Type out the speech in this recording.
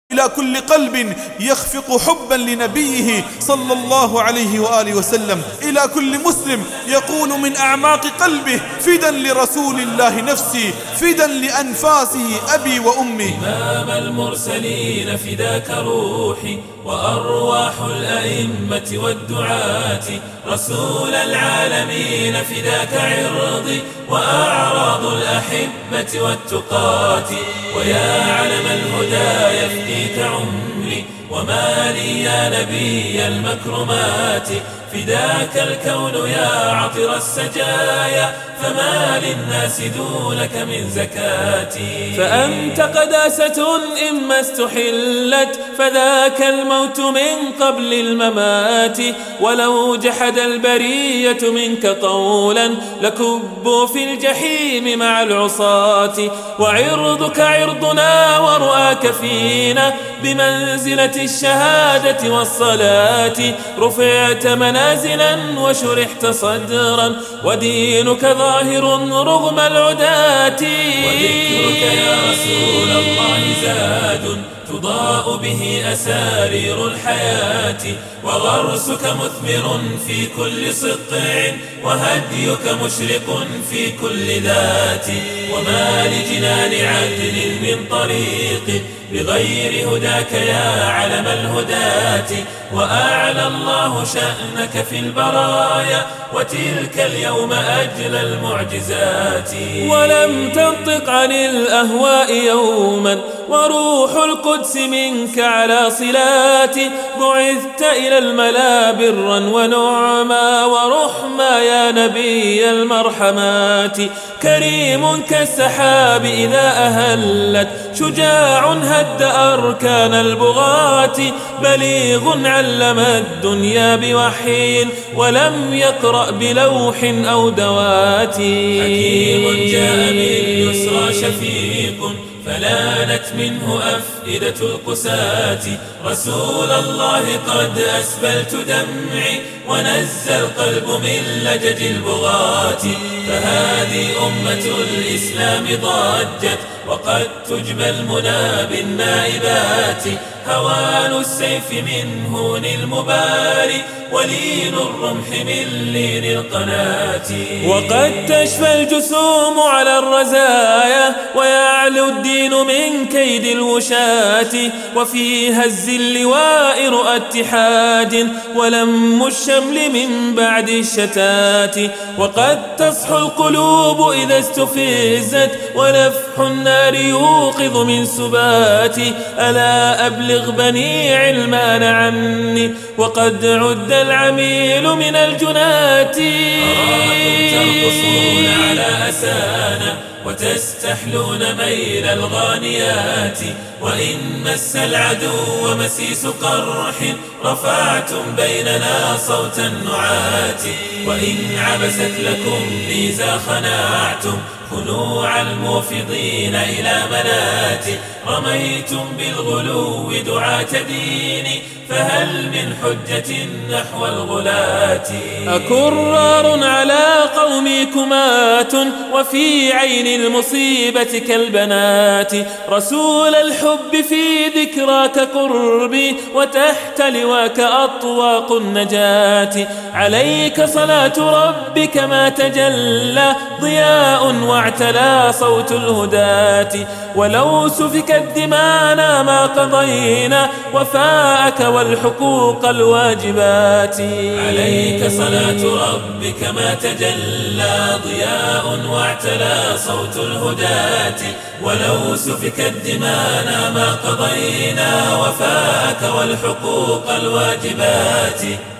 إلى كل قلب يخفق حبا لنبيه صلى الله عليه وآله وسلم، إلى كل مسلم يقول من أعماق قلبه فدا لرسول الله نفسي، فدا لأنفاسه أبي وأمي. إمام المرسلين فداك روحي وأرواح الأئمة والدعاة، رسول العالمين فداك عرضي وأعراض الأحبة والتقاة، ويا علم الهدى يفديك عمري وما لي يا نبي المكرمات، فداك الكون يا عطر السجايا فما للناس دونك من زكاتي. فأنت قداسة إما استحلت فذاك الموت من قبل الممات، ولو جحد البرية منك قولا لكبوا في الجحيم مع العصاة، وعرضك عرضنا ورؤاك فينا بمنزلة الشهادة والصلاة، رفعت منازلا وشرحت صدرا ودينك ظاهر رغم العداة، وذكرك يا رسول الله زاد تضاء به أسارير الحياة، وغرسك مثمر في كل سطع وهديك مشرق في كل ذات، وما لجنان عدل من طريق بغير هداك يا علم الهداة، وأعلى الله شأنك في البرايا وتلك اليوم أجل المعجزات. ولم تنطق عن الأهواء يوما وروح القدس منك على صلات، بعثت إلى الملا برا ونعما ورحما يا نبي المرحمات، كريم كالسحاب إذا أهلت، شجاع هد أركان البغاة، بليغ علم الدنيا بوحي ولم يقرأ بلوح أو دوات، حكيم جاء باليسرى شفيق فلانت منه أفئدة القساة، رسول الله قد أسبلت دمعي ونزى القلب من لجج البغاة، فهذه أمة الإسلام ضجت وقد تجبى المنى بالنائبات، هوان السيف من هون المباري ولين الرمح من لين القناة، وقد تشفى الجسوم على الرزايا ويعلو الدين من كيد الوشاة، وفي هز اللواء رؤى اتحاد ولم الشمل من بعد الشتات، وقد تصحو القلوب إذا استفزت ونفح النار يوقظ من سباتي، ألا أبلغ بني علمان عني وقد عد العميل من الجنات، أراكم ترقصون على أسانا وتستحلون ميل الغانيات، وإن مس العدو مسيس قرح رفعتم بيننا صوت النعات، وإن عبست لكم ليزا خنعتم خنوع الموفضين إلى منات، رميتم بالغلو دعاة ديني فهل من حجة نحو الغلاة، أكرار على قومي كمات وفي عين المصيبة كالبنات، رسول الحب في ذكراك قربي وتحت لواك أطواق النجاة، عليك صلاة ربك ما تجلى ضياء واعتلى صوت الهداة، ولو سفكت دمانا ما قضينا وفاءك والحقوق الواجبات، عليك صلاة ربك ما تجلى ضياء واعتلى صوت الهداة، ولو سفكت دمانا ما قضينا وفاءك والحقوق الواجبات.